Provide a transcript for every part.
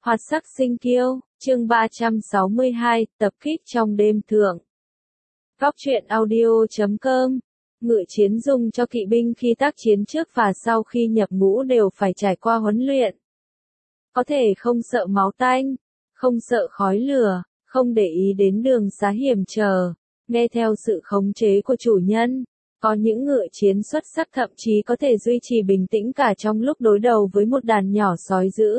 Hoạt sắc sinh kiêu, chương 362, tập kích trong đêm thượng. Góc truyện audio.com. Ngự chiến dùng cho kỵ binh khi tác chiến trước và sau khi nhập ngũ đều phải trải qua huấn luyện. Có thể không sợ máu tanh, không sợ khói lửa, không để ý đến đường xá hiểm trở, nghe theo sự khống chế của chủ nhân. Có những ngựa chiến xuất sắc thậm chí có thể duy trì bình tĩnh cả trong lúc đối đầu với một đàn nhỏ sói dữ.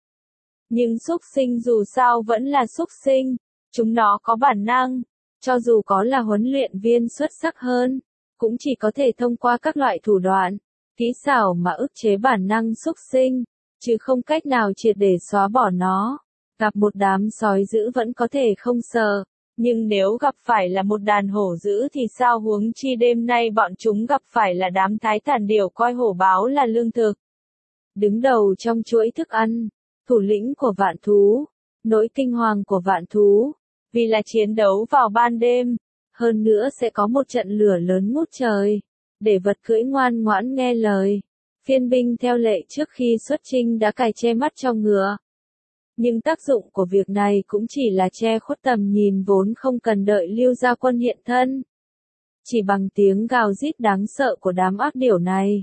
Nhưng súc sinh dù sao vẫn là súc sinh, chúng nó có bản năng, cho dù có là huấn luyện viên xuất sắc hơn, cũng chỉ có thể thông qua các loại thủ đoạn, kỹ xảo mà ức chế bản năng súc sinh, chứ không cách nào triệt để xóa bỏ nó. Gặp một đám sói dữ vẫn có thể không sợ, nhưng nếu gặp phải là một đàn hổ dữ thì sao, huống chi đêm nay bọn chúng gặp phải là đám thái thản điểu coi hổ báo là lương thực. Đứng đầu trong chuỗi thức ăn, thủ lĩnh của vạn thú, nỗi kinh hoàng của vạn thú, vì là chiến đấu vào ban đêm, hơn nữa sẽ có một trận lửa lớn ngút trời, để vật cưỡi ngoan ngoãn nghe lời. Phiên binh theo lệ trước khi xuất chinh đã cài che mắt cho ngựa. Nhưng tác dụng của việc này cũng chỉ là che khuất tầm nhìn vốn không cần đợi Lưu Gia Quân hiện thân. Chỉ bằng tiếng gào rít đáng sợ của đám ác điểu này.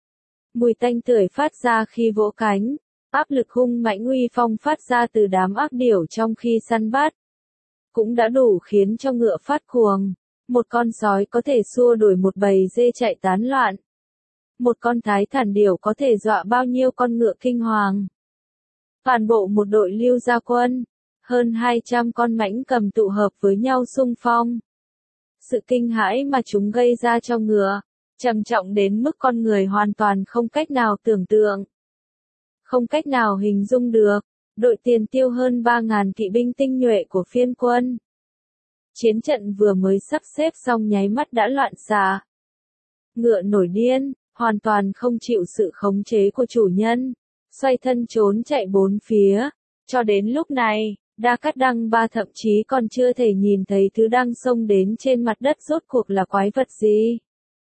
Mùi tanh tưởi phát ra khi vỗ cánh. Áp lực hung mãnh uy phong phát ra từ đám ác điểu trong khi săn bắt, cũng đã đủ khiến cho ngựa phát cuồng. Một con sói có thể xua đuổi một bầy dê chạy tán loạn. Một con thái thản điểu có thể dọa bao nhiêu con ngựa kinh hoàng. Toàn bộ một đội Lưu Gia Quân, hơn 200 con mãnh cầm tụ hợp với nhau xung phong. Sự kinh hãi mà chúng gây ra cho ngựa, trầm trọng đến mức con người hoàn toàn không cách nào tưởng tượng. Không cách nào hình dung được, đội tiền tiêu hơn 3.000 kỵ binh tinh nhuệ của phiên quân. Chiến trận vừa mới sắp xếp xong nháy mắt đã loạn xạ. Ngựa nổi điên, hoàn toàn không chịu sự khống chế của chủ nhân, xoay thân trốn chạy bốn phía. Cho đến lúc này, Đa Cát Đăng Ba thậm chí còn chưa thể nhìn thấy thứ đang xông đến trên mặt đất rốt cuộc là quái vật gì.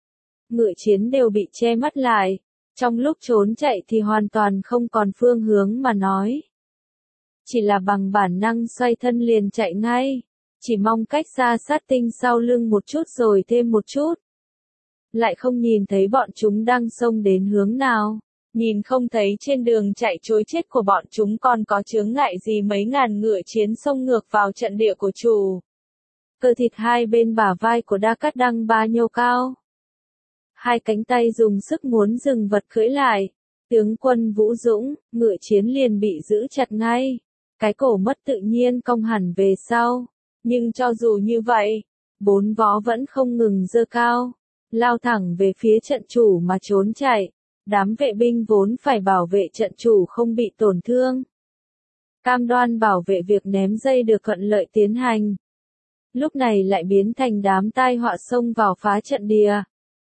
Ngựa chiến đều bị che mắt lại. Trong lúc trốn chạy thì hoàn toàn không còn phương hướng mà nói. Chỉ là bằng bản năng xoay thân liền chạy ngay. Chỉ mong cách xa sát tinh sau lưng một chút rồi thêm một chút. Lại không nhìn thấy bọn chúng đang xông đến hướng nào. Nhìn không thấy trên đường chạy trối chết của bọn chúng còn có chướng ngại gì mấy ngàn ngựa chiến xông ngược vào trận địa của chủ. Cơ thịt hai bên bả vai của Đa Cát Đăng Ba nhô cao. Hai cánh tay dùng sức muốn dừng vật cưỡi lại. Tướng quân Vũ Dũng, ngựa chiến liền bị giữ chặt ngay. Cái cổ mất tự nhiên cong hẳn về sau. Nhưng cho dù như vậy, bốn vó vẫn không ngừng giơ cao. Lao thẳng về phía trận chủ mà trốn chạy. Đám vệ binh vốn phải bảo vệ trận chủ không bị tổn thương. Cam đoan bảo vệ việc ném dây được thuận lợi tiến hành. Lúc này lại biến thành đám tai họa xông vào phá trận địa.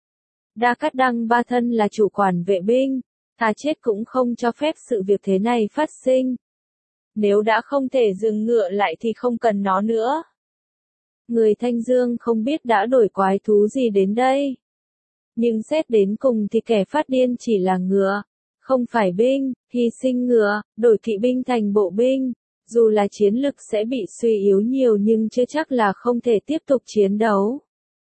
Đa Cát Đăng Ba thân là chủ quản vệ binh, thà chết cũng không cho phép sự việc thế này phát sinh. Nếu đã không thể dừng ngựa lại thì không cần nó nữa. Người Thanh Dương không biết đã đổi quái thú gì đến đây. Nhưng xét đến cùng thì kẻ phát điên chỉ là ngựa, không phải binh. Hy sinh ngựa, đổi kỵ binh thành bộ binh. Dù là chiến lực sẽ bị suy yếu nhiều nhưng chưa chắc là không thể tiếp tục chiến đấu.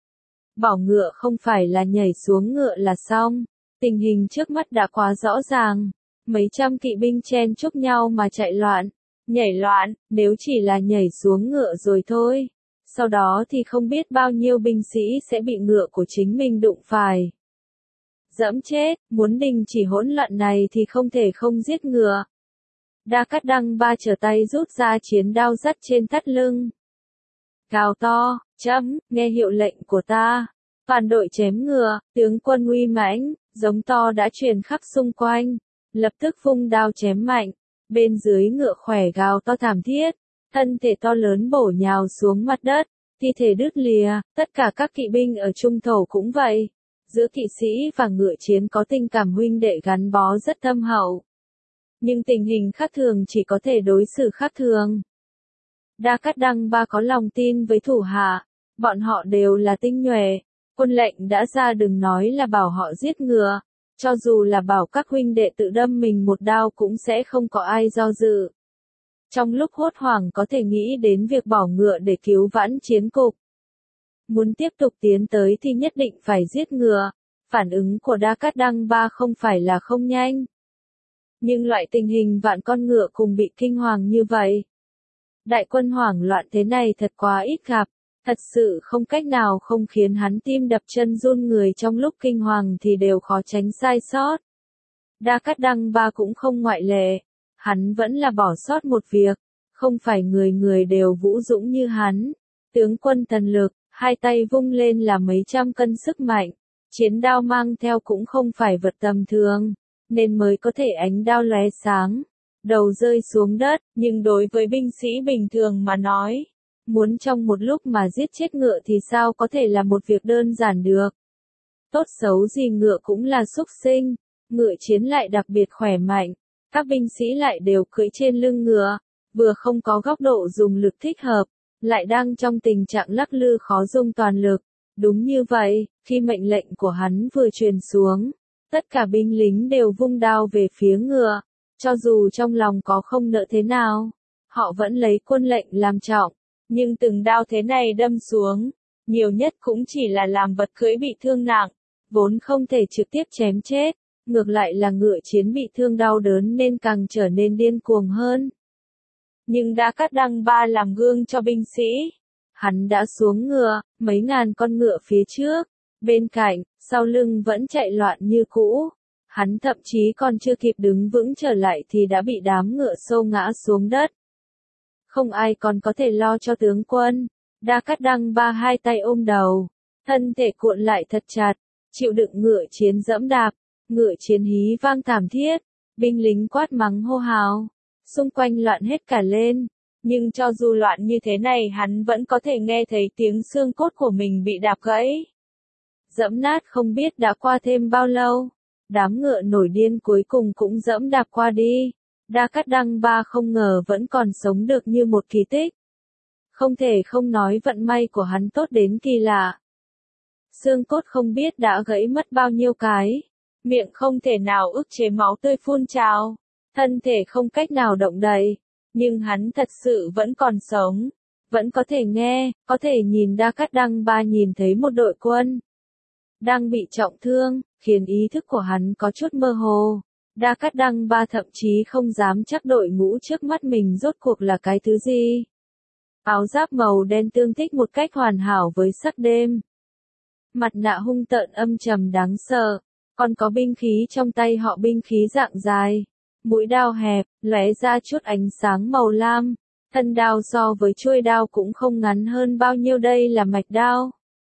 Bỏ ngựa không phải là nhảy xuống ngựa là xong. Tình hình trước mắt đã quá rõ ràng. Mấy trăm kỵ binh chen chúc nhau mà chạy loạn. Nhảy loạn, nếu chỉ là nhảy xuống ngựa rồi thôi. Sau đó thì không biết bao nhiêu binh sĩ sẽ bị ngựa của chính mình đụng phải. Dẫm chết, muốn đình chỉ hỗn loạn này thì không thể không giết ngựa. Đa Cát Đăng Ba trở tay rút ra chiến đao dắt trên thắt lưng. Gào to, chấm, nghe hiệu lệnh của ta. Toàn đội chém ngựa, tướng quân uy mãnh, giống to đã truyền khắp xung quanh. Lập tức vung đao chém mạnh. Bên dưới ngựa khỏe gào to thảm thiết. Thân thể to lớn bổ nhào xuống mặt đất. Thi thể đứt lìa, tất cả các kỵ binh ở trung thổ cũng vậy. Giữa kỵ sĩ và ngựa chiến có tình cảm huynh đệ gắn bó rất thâm hậu. Nhưng tình hình khác thường chỉ có thể đối xử khác thường. Đa Cát Đăng Ba có lòng tin với thủ hạ, bọn họ đều là tinh nhuệ, quân lệnh đã ra đừng nói là bảo họ giết ngựa, cho dù là bảo các huynh đệ tự đâm mình một đao cũng sẽ không có ai do dự. trong lúc hốt hoảng có thể nghĩ đến việc bỏ ngựa để cứu vãn chiến cục. Muốn tiếp tục tiến tới thì nhất định phải giết ngựa. Phản ứng của Đa Cát Đăng Ba không phải là không nhanh. Nhưng loại tình hình vạn con ngựa cùng bị kinh hoàng như vậy. Đại quân hoảng loạn thế này thật quá ít gặp. Thật sự không cách nào không khiến hắn tim đập chân run người trong lúc kinh hoàng thì đều khó tránh sai sót. Đa Cát Đăng Ba cũng không ngoại lệ. Hắn vẫn là bỏ sót một việc. Không phải người người đều vũ dũng như hắn. Tướng quân thần lực, hai tay vung lên là mấy trăm cân sức mạnh. Chiến đao mang theo cũng không phải vật tầm thường, nên mới có thể ánh đao lóe sáng, đầu rơi xuống đất, nhưng đối với binh sĩ bình thường mà nói, muốn trong một lúc mà giết chết ngựa thì sao có thể là một việc đơn giản được. Tốt xấu gì ngựa cũng là súc sinh, ngựa chiến lại đặc biệt khỏe mạnh, các binh sĩ lại đều cưỡi trên lưng ngựa, vừa không có góc độ dùng lực thích hợp, lại đang trong tình trạng lắc lư khó dùng toàn lực. Đúng như vậy, khi mệnh lệnh của hắn vừa truyền xuống, tất cả binh lính đều vung đao về phía ngựa, cho dù trong lòng có không nỡ thế nào, họ vẫn lấy quân lệnh làm trọng, nhưng từng đao thế này đâm xuống, nhiều nhất cũng chỉ là làm vật cưỡi bị thương nặng, vốn không thể trực tiếp chém chết, ngược lại là ngựa chiến bị thương đau đớn nên càng trở nên điên cuồng hơn. Nhưng Đa Cát Đăng Ba làm gương cho binh sĩ. Hắn đã xuống ngựa, mấy ngàn con ngựa phía trước, bên cạnh, sau lưng vẫn chạy loạn như cũ. Hắn thậm chí còn chưa kịp đứng vững trở lại thì đã bị đám ngựa xô ngã xuống đất. Không ai còn có thể lo cho tướng quân. Đa Cát Đăng Ba hai tay ôm đầu, thân thể cuộn lại thật chặt, chịu đựng ngựa chiến dẫm đạp, ngựa chiến hí vang thảm thiết, binh lính quát mắng hô hào, xung quanh loạn hết cả lên. Nhưng cho dù loạn như thế này hắn vẫn có thể nghe thấy tiếng xương cốt của mình bị đạp gãy. Dẫm nát không biết đã qua thêm bao lâu. Đám ngựa nổi điên cuối cùng cũng dẫm đạp qua đi. Đa Cát Đăng Ba không ngờ vẫn còn sống được như một kỳ tích. Không thể không nói vận may của hắn tốt đến kỳ lạ. Xương cốt không biết đã gãy mất bao nhiêu cái. Miệng không thể nào ức chế máu tươi phun trào. Thân thể không cách nào động đậy. Nhưng hắn thật sự vẫn còn sống, vẫn có thể nghe, có thể nhìn. Đa Cát Đăng Ba nhìn thấy một đội quân đang bị trọng thương, khiến ý thức của hắn có chút mơ hồ. Đa Cát Đăng Ba thậm chí không dám chắc đội ngũ trước mắt mình rốt cuộc là cái thứ gì. Áo giáp màu đen tương thích một cách hoàn hảo với sắc đêm. Mặt nạ hung tợn âm trầm đáng sợ, còn có binh khí trong tay họ, binh khí dạng dài. Mũi đao hẹp, lóe ra chút ánh sáng màu lam, thân đao so với chuôi đao cũng không ngắn hơn bao nhiêu, đây là mạch đao.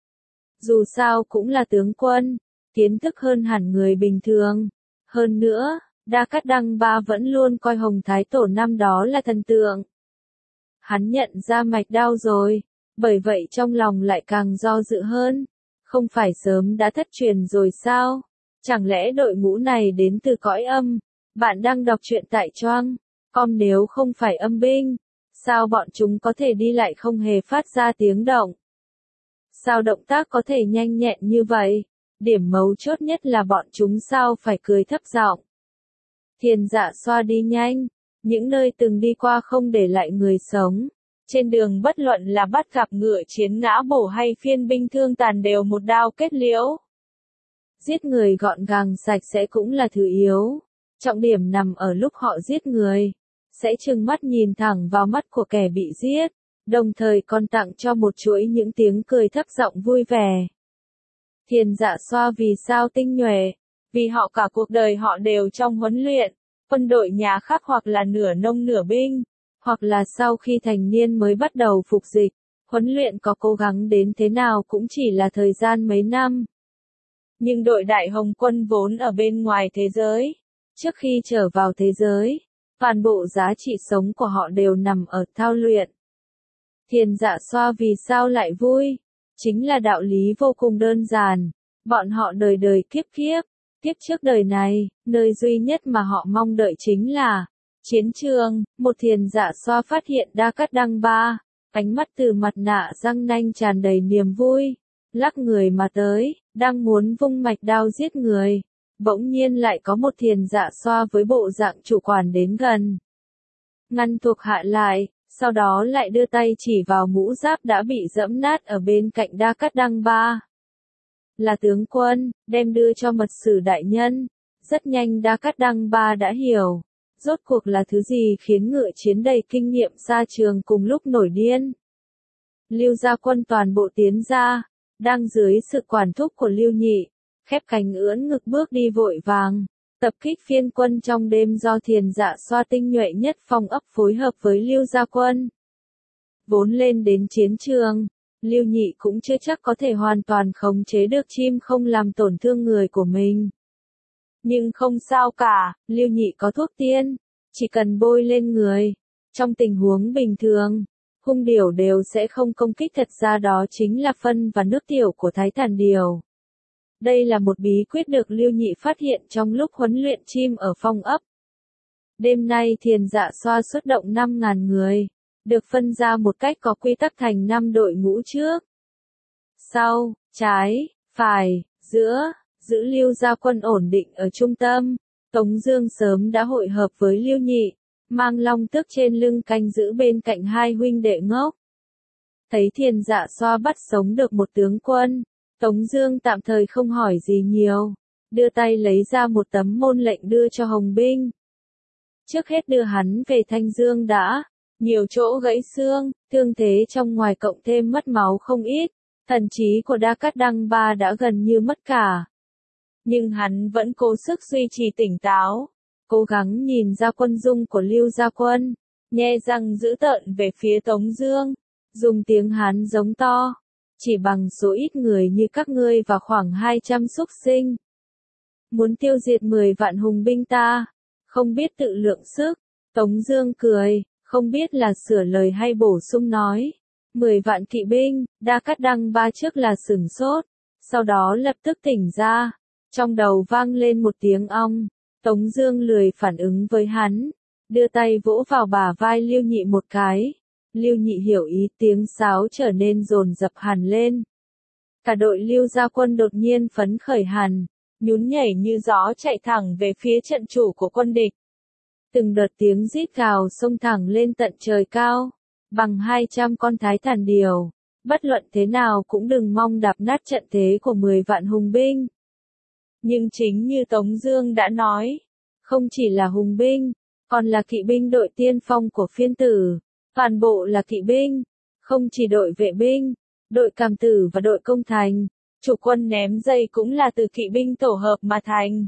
Dù sao cũng là tướng quân, kiến thức hơn hẳn người bình thường. Hơn nữa, Đa Cát Đăng Ba vẫn luôn coi Hồng Thái Tổ năm đó là thần tượng. Hắn nhận ra mạch đao rồi, bởi vậy trong lòng lại càng do dự hơn. Không phải sớm đã thất truyền rồi sao? Chẳng lẽ đội ngũ này đến từ cõi âm? Bạn đang đọc truyện tại Choang.com, nếu không phải âm binh, sao bọn chúng có thể đi lại không hề phát ra tiếng động? Sao động tác có thể nhanh nhẹn như vậy? Điểm mấu chốt nhất là bọn chúng sao phải cười thấp giọng. Thiền Dạ Xoa đi nhanh, những nơi từng đi qua không để lại người sống. Trên đường bất luận là bắt gặp ngựa chiến ngã bổ hay phiên binh thương tàn đều một đao kết liễu. Giết người gọn gàng sạch sẽ cũng là thứ yếu. Trọng điểm nằm ở lúc họ giết người, sẽ trừng mắt nhìn thẳng vào mắt của kẻ bị giết, đồng thời còn tặng cho một chuỗi những tiếng cười thấp giọng vui vẻ. Thiền Dạ Xoa vì sao tinh nhuệ? Vì họ cả cuộc đời họ đều trong huấn luyện, quân đội nhà khác hoặc là nửa nông nửa binh, hoặc là sau khi thành niên mới bắt đầu phục dịch, huấn luyện có cố gắng đến thế nào cũng chỉ là thời gian mấy năm. Nhưng đội Đại Hồng quân vốn ở bên ngoài thế giới. Trước khi trở vào thế giới, toàn bộ giá trị sống của họ đều nằm ở thao luyện. Thiền Dạ Xoa vì sao lại vui? Chính là đạo lý vô cùng đơn giản. Bọn họ đời đời kiếp kiếp, kiếp trước đời này, nơi duy nhất mà họ mong đợi chính là chiến trường. Một Thiền Dạ Xoa phát hiện Đa Cát Đăng Ba, ánh mắt từ mặt nạ răng nanh tràn đầy niềm vui, lắc người mà tới, đang muốn vung mạch đao giết người. Bỗng nhiên lại có một Thiền Dạ Xoa với bộ dạng chủ quản đến gần. ngăn thuộc hạ lại, sau đó lại đưa tay chỉ vào mũ giáp đã bị giẫm nát ở bên cạnh Đa Cát Đăng Ba. Là tướng quân, đem đưa cho mật sử đại nhân. Rất nhanh Đa Cát Đăng Ba đã hiểu, rốt cuộc là thứ gì khiến ngựa chiến đầy kinh nghiệm xa trường cùng lúc nổi điên. Lưu gia quân toàn bộ tiến ra, đang dưới sự quản thúc của Lưu Nhị, khép cánh ưỡn ngực bước đi vội vàng, tập kích phiên quân trong đêm do Thiền Dạ Xoa tinh nhuệ nhất phong ấp phối hợp với Lưu gia quân. Vốn lên đến chiến trường, Lưu Nhị cũng chưa chắc có thể hoàn toàn khống chế được chim không làm tổn thương người của mình. Nhưng không sao cả, Lưu Nhị có thuốc tiên, chỉ cần bôi lên người. Trong tình huống bình thường, hung điểu đều sẽ không công kích, thật ra đó chính là phân và nước tiểu của Thái Thản Điểu. Đây là một bí quyết được Lưu Nhị phát hiện trong lúc huấn luyện chim ở phong ấp. Đêm nay Thiền Dạ Xoa xuất động 5.000 người, được phân ra một cách có quy tắc thành 5 đội ngũ trước, sau, trái, phải, giữa, giữ Lưu gia quân ổn định ở trung tâm. Tống Dương sớm đã hội hợp với Lưu Nhị, mang long tước trên lưng canh giữ bên cạnh hai huynh đệ ngốc. Thấy Thiền Dạ Xoa bắt sống được một tướng quân, Tống Dương tạm thời không hỏi gì nhiều, đưa tay lấy ra một tấm môn lệnh đưa cho Hồng Binh. Trước hết đưa hắn về Thanh Dương đã, nhiều chỗ gãy xương, thương thế trong ngoài cộng thêm mất máu không ít, thần trí của Đa Cát Đăng Ba đã gần như mất cả. Nhưng hắn vẫn cố sức duy trì tỉnh táo, cố gắng nhìn ra quân dung của Lưu gia quân, nhe răng dữ tợn về phía Tống Dương, dùng tiếng Hán giống to, chỉ bằng số ít người như các ngươi và khoảng 200 súc sinh, muốn tiêu diệt 10 vạn hùng binh ta, không biết tự lượng sức. Tống Dương cười, không biết là sửa lời hay bổ sung nói, 10 vạn kỵ binh. Đa Cát Đăng Ba trước là sửng sốt, sau đó lập tức tỉnh ra, trong đầu vang lên một tiếng ong. Tống Dương lười phản ứng với hắn, đưa tay vỗ vào bả vai Lưu Nhị một cái. Lưu Nhị hiểu ý, tiếng sáo trở nên dồn dập hẳn lên. Cả đội Lưu gia quân đột nhiên phấn khởi hẳn, nhún nhảy như gió chạy thẳng về phía trận chủ của quân địch. Từng đợt tiếng rít gào xông thẳng lên tận trời cao, bằng 200 con Thái Thản Điểu, bất luận thế nào cũng đừng mong đạp nát trận thế của 10 vạn hùng binh. Nhưng chính như Tống Dương đã nói, không chỉ là hùng binh, còn là kỵ binh đội tiên phong của phiên tử, toàn bộ là kỵ binh, không chỉ đội vệ binh, đội cảm tử và đội công thành, chủ quân ném dây cũng là từ kỵ binh tổ hợp mà thành.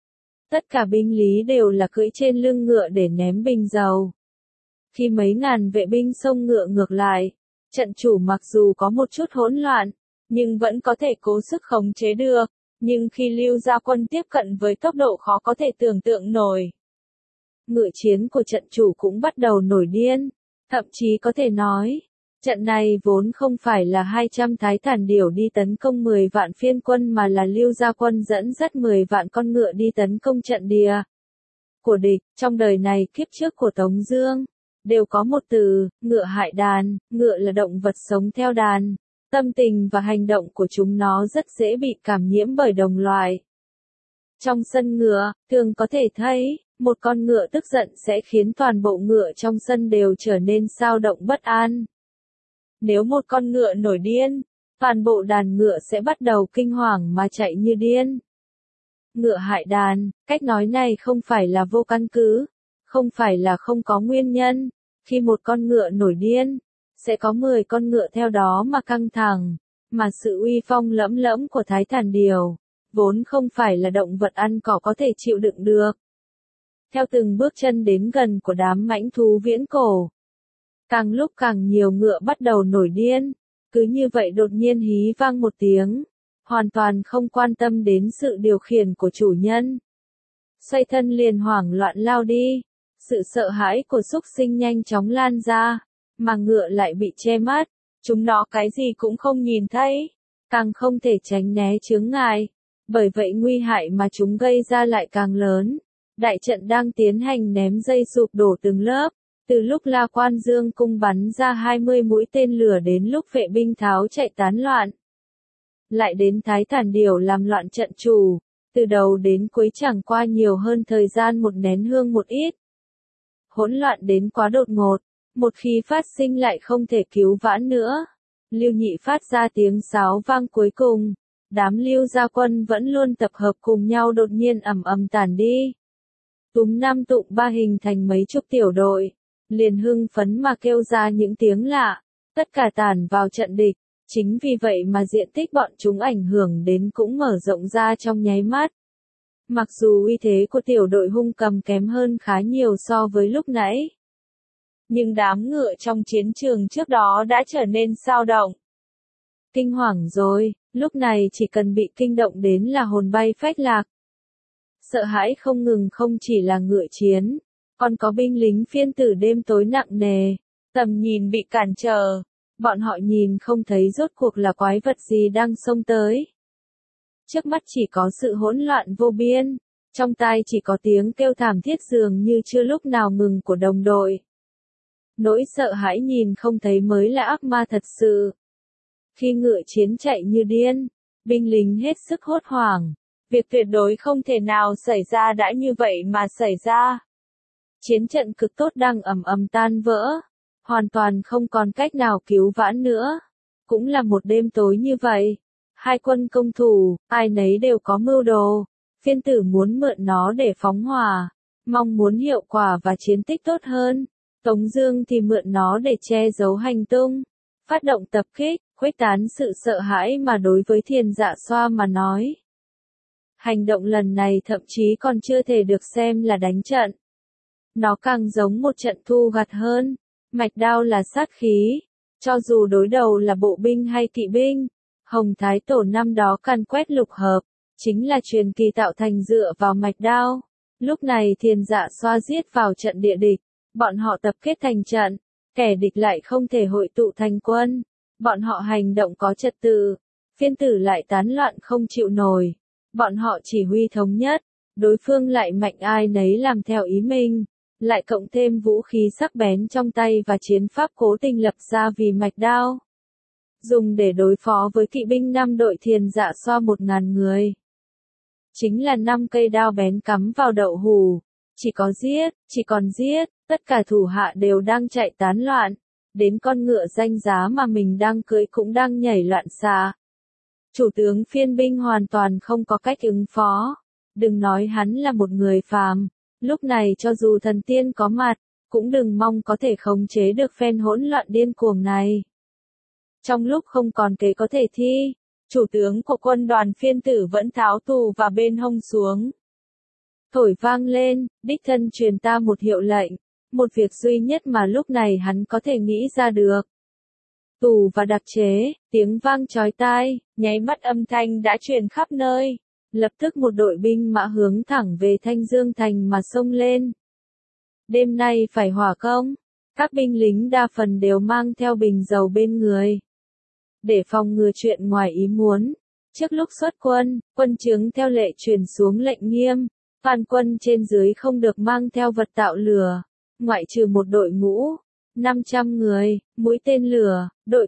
Tất cả binh lý đều là cưỡi trên lưng ngựa để ném bình dầu. Khi mấy ngàn vệ binh xông ngựa ngược lại, trận chủ mặc dù có một chút hỗn loạn, nhưng vẫn có thể cố sức khống chế được. Nhưng khi Lưu gia quân tiếp cận với tốc độ khó có thể tưởng tượng nổi, ngựa chiến của trận chủ cũng bắt đầu nổi điên. Thậm chí có thể nói, trận này vốn không phải là 200 Thái Thản Điểu đi tấn công 10 vạn phiên quân mà là Lưu gia quân dẫn dắt 10 vạn con ngựa đi tấn công trận địa của địch. Trong đời này kiếp trước của Tống Dương, đều có một từ, ngựa hại đàn. Ngựa là động vật sống theo đàn. Tâm tình và hành động của chúng nó rất dễ bị cảm nhiễm bởi đồng loại. Trong sân ngựa, thường có thể thấy, một con ngựa tức giận sẽ khiến toàn bộ ngựa trong sân đều trở nên xao động bất an. Nếu một con ngựa nổi điên, toàn bộ đàn ngựa sẽ bắt đầu kinh hoàng mà chạy như điên. Ngựa hại đàn, cách nói này không phải là vô căn cứ, không phải là không có nguyên nhân. Khi một con ngựa nổi điên, sẽ có 10 con ngựa theo đó mà căng thẳng, mà sự uy phong lẫm lẫm của Thái Thản Điểu, vốn không phải là động vật ăn cỏ có thể chịu đựng được. Theo từng bước chân đến gần của đám mãnh thú viễn cổ, càng lúc càng nhiều ngựa bắt đầu nổi điên, cứ như vậy đột nhiên hí vang một tiếng, hoàn toàn không quan tâm đến sự điều khiển của chủ nhân. Xoay thân liền hoảng loạn lao đi, sự sợ hãi của súc sinh nhanh chóng lan ra, mà ngựa lại bị che mắt, chúng nó cái gì cũng không nhìn thấy, càng không thể tránh né chướng ngại, bởi vậy nguy hại mà chúng gây ra lại càng lớn. Đại trận đang tiến hành ném dây sụp đổ từng lớp, từ lúc La Quan Dương cung bắn ra 20 mũi tên lửa đến lúc vệ binh tháo chạy tán loạn. Lại đến Thái Thản Điểu làm loạn trận chủ, từ đầu đến cuối chẳng qua nhiều hơn thời gian một nén hương một ít. hỗn loạn đến quá đột ngột, một khi phát sinh lại không thể cứu vãn nữa. Lưu Nhị phát ra tiếng sáo vang cuối cùng, đám Lưu gia quân vẫn luôn tập hợp cùng nhau đột nhiên ầm ầm tản đi. Túm năm tụng ba hình thành mấy chục tiểu đội, liền hưng phấn mà kêu ra những tiếng lạ, tất cả tản vào trận địch, chính vì vậy mà diện tích bọn chúng ảnh hưởng đến cũng mở rộng ra trong nháy mắt. Mặc dù uy thế của tiểu đội hung cầm kém hơn khá nhiều so với lúc nãy, nhưng đám ngựa trong chiến trường trước đó đã trở nên xao động. Kinh hoàng rồi, lúc này chỉ cần bị kinh động đến là hồn bay phách lạc. Sợ hãi không ngừng không chỉ là ngựa chiến, còn có binh lính phiên tử đêm tối nặng nề, tầm nhìn bị cản trở, bọn họ nhìn không thấy rốt cuộc là quái vật gì đang xông tới. Trước mắt chỉ có sự hỗn loạn vô biên, trong tai chỉ có tiếng kêu thảm thiết dường như chưa lúc nào ngừng của đồng đội. Nỗi sợ hãi nhìn không thấy mới là ác ma thật sự. Khi ngựa chiến chạy như điên, binh lính hết sức hốt hoảng. Việc tuyệt đối không thể nào xảy ra đã như vậy mà xảy ra. Chiến trận cực tốt đang ầm ầm tan vỡ, hoàn toàn không còn cách nào cứu vãn nữa. Cũng là một đêm tối như vậy. Hai quân công thủ, ai nấy đều có mưu đồ. Phiên tử muốn mượn nó để phóng hỏa, mong muốn hiệu quả và chiến tích tốt hơn. Tống Dương thì mượn nó để che giấu hành tung, phát động tập kích, khuếch tán sự sợ hãi mà đối với Thiền Dạ Xoa mà nói. Hành động lần này thậm chí còn chưa thể được xem là đánh trận. Nó càng giống một trận thu gặt hơn. Mạch đao là sát khí, cho dù đối đầu là bộ binh hay kỵ binh. Hồng Thái Tổ năm đó càn quét lục hợp, chính là truyền kỳ tạo thành dựa vào mạch đao. Lúc này Thiền Dạ Xoa giết vào trận địa địch, bọn họ tập kết thành trận, kẻ địch lại không thể hội tụ thành quân. Bọn họ hành động có trật tự, phiên tử lại tán loạn không chịu nổi. Bọn họ chỉ huy thống nhất, đối phương lại mạnh ai nấy làm theo ý mình, lại cộng thêm vũ khí sắc bén trong tay và chiến pháp cố tình lập ra vì mạch đao. Dùng để đối phó với kỵ binh 5 đội Thiền Dạ Xoa 1000 người. Chính là 5 cây đao bén cắm vào đậu hù, chỉ có giết, chỉ còn giết, tất cả thủ hạ đều đang chạy tán loạn, đến con ngựa danh giá mà mình đang cưỡi cũng đang nhảy loạn xạ. Chủ tướng phiên binh hoàn toàn không có cách ứng phó, đừng nói hắn là một người phàm, lúc này cho dù thần tiên có mặt, cũng đừng mong có thể khống chế được phen hỗn loạn điên cuồng này. Trong lúc không còn kế có thể thi, chủ tướng của quân đoàn phiên tử vẫn tháo tù và bên hông xuống. Thổi vang lên, đích thân truyền ta một hiệu lệnh, một việc duy nhất mà lúc này hắn có thể nghĩ ra được. Tù và đặc chế, tiếng vang chói tai, nháy mắt âm thanh đã truyền khắp nơi. Lập tức một đội binh mã hướng thẳng về Thanh Dương Thành mà xông lên. Đêm nay phải hỏa công, các binh lính đa phần đều mang theo bình dầu bên người. Để phòng ngừa chuyện ngoài ý muốn, trước lúc xuất quân, quân chứng theo lệ truyền xuống lệnh nghiêm, toàn quân trên dưới không được mang theo vật tạo lửa, ngoại trừ một đội ngũ, 500 người, mũi tên lửa, đội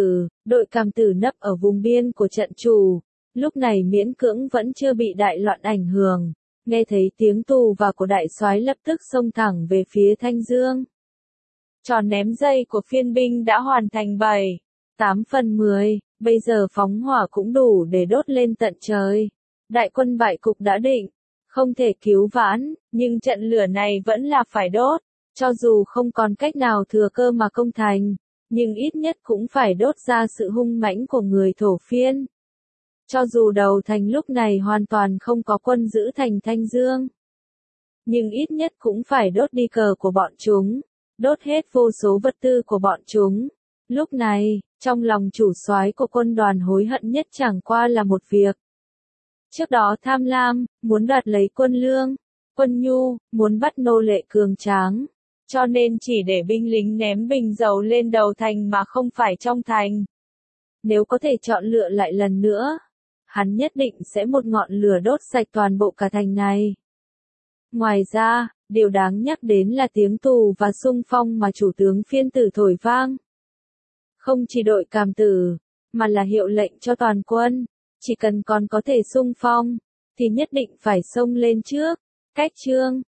cảm tử nấp ở vùng biên của trận chủ, lúc này miễn cưỡng vẫn chưa bị đại loạn ảnh hưởng, nghe thấy tiếng tù và của đại soái lập tức xông thẳng về phía Thanh Dương. Trò ném dây của phiên binh đã hoàn thành 7/8/10, bây giờ phóng hỏa cũng đủ để đốt lên tận trời. Đại quân bại cục đã định, không thể cứu vãn, nhưng trận lửa này vẫn là phải đốt, cho dù không còn cách nào thừa cơ mà công thành, nhưng ít nhất cũng phải đốt ra sự hung mãnh của người thổ phiên. Cho dù đầu thành lúc này hoàn toàn không có quân giữ thành Thanh Dương, nhưng ít nhất cũng phải đốt đi cờ của bọn chúng, đốt hết vô số vật tư của bọn chúng. Lúc này, trong lòng chủ soái của quân đoàn hối hận nhất chẳng qua là một việc. Trước đó tham lam, muốn đoạt lấy quân lương, quân nhu, muốn bắt nô lệ cường tráng, cho nên chỉ để binh lính ném bình dầu lên đầu thành mà không phải trong thành. Nếu có thể chọn lựa lại lần nữa, hắn nhất định sẽ một ngọn lửa đốt sạch toàn bộ cả thành này. Ngoài ra, điều đáng nhắc đến là tiếng tù và xung phong mà chủ tướng phiên tử thổi vang. Không chỉ đội cảm tử, mà là hiệu lệnh cho toàn quân, chỉ cần còn có thể xung phong, thì nhất định phải xông lên trước. Cách chương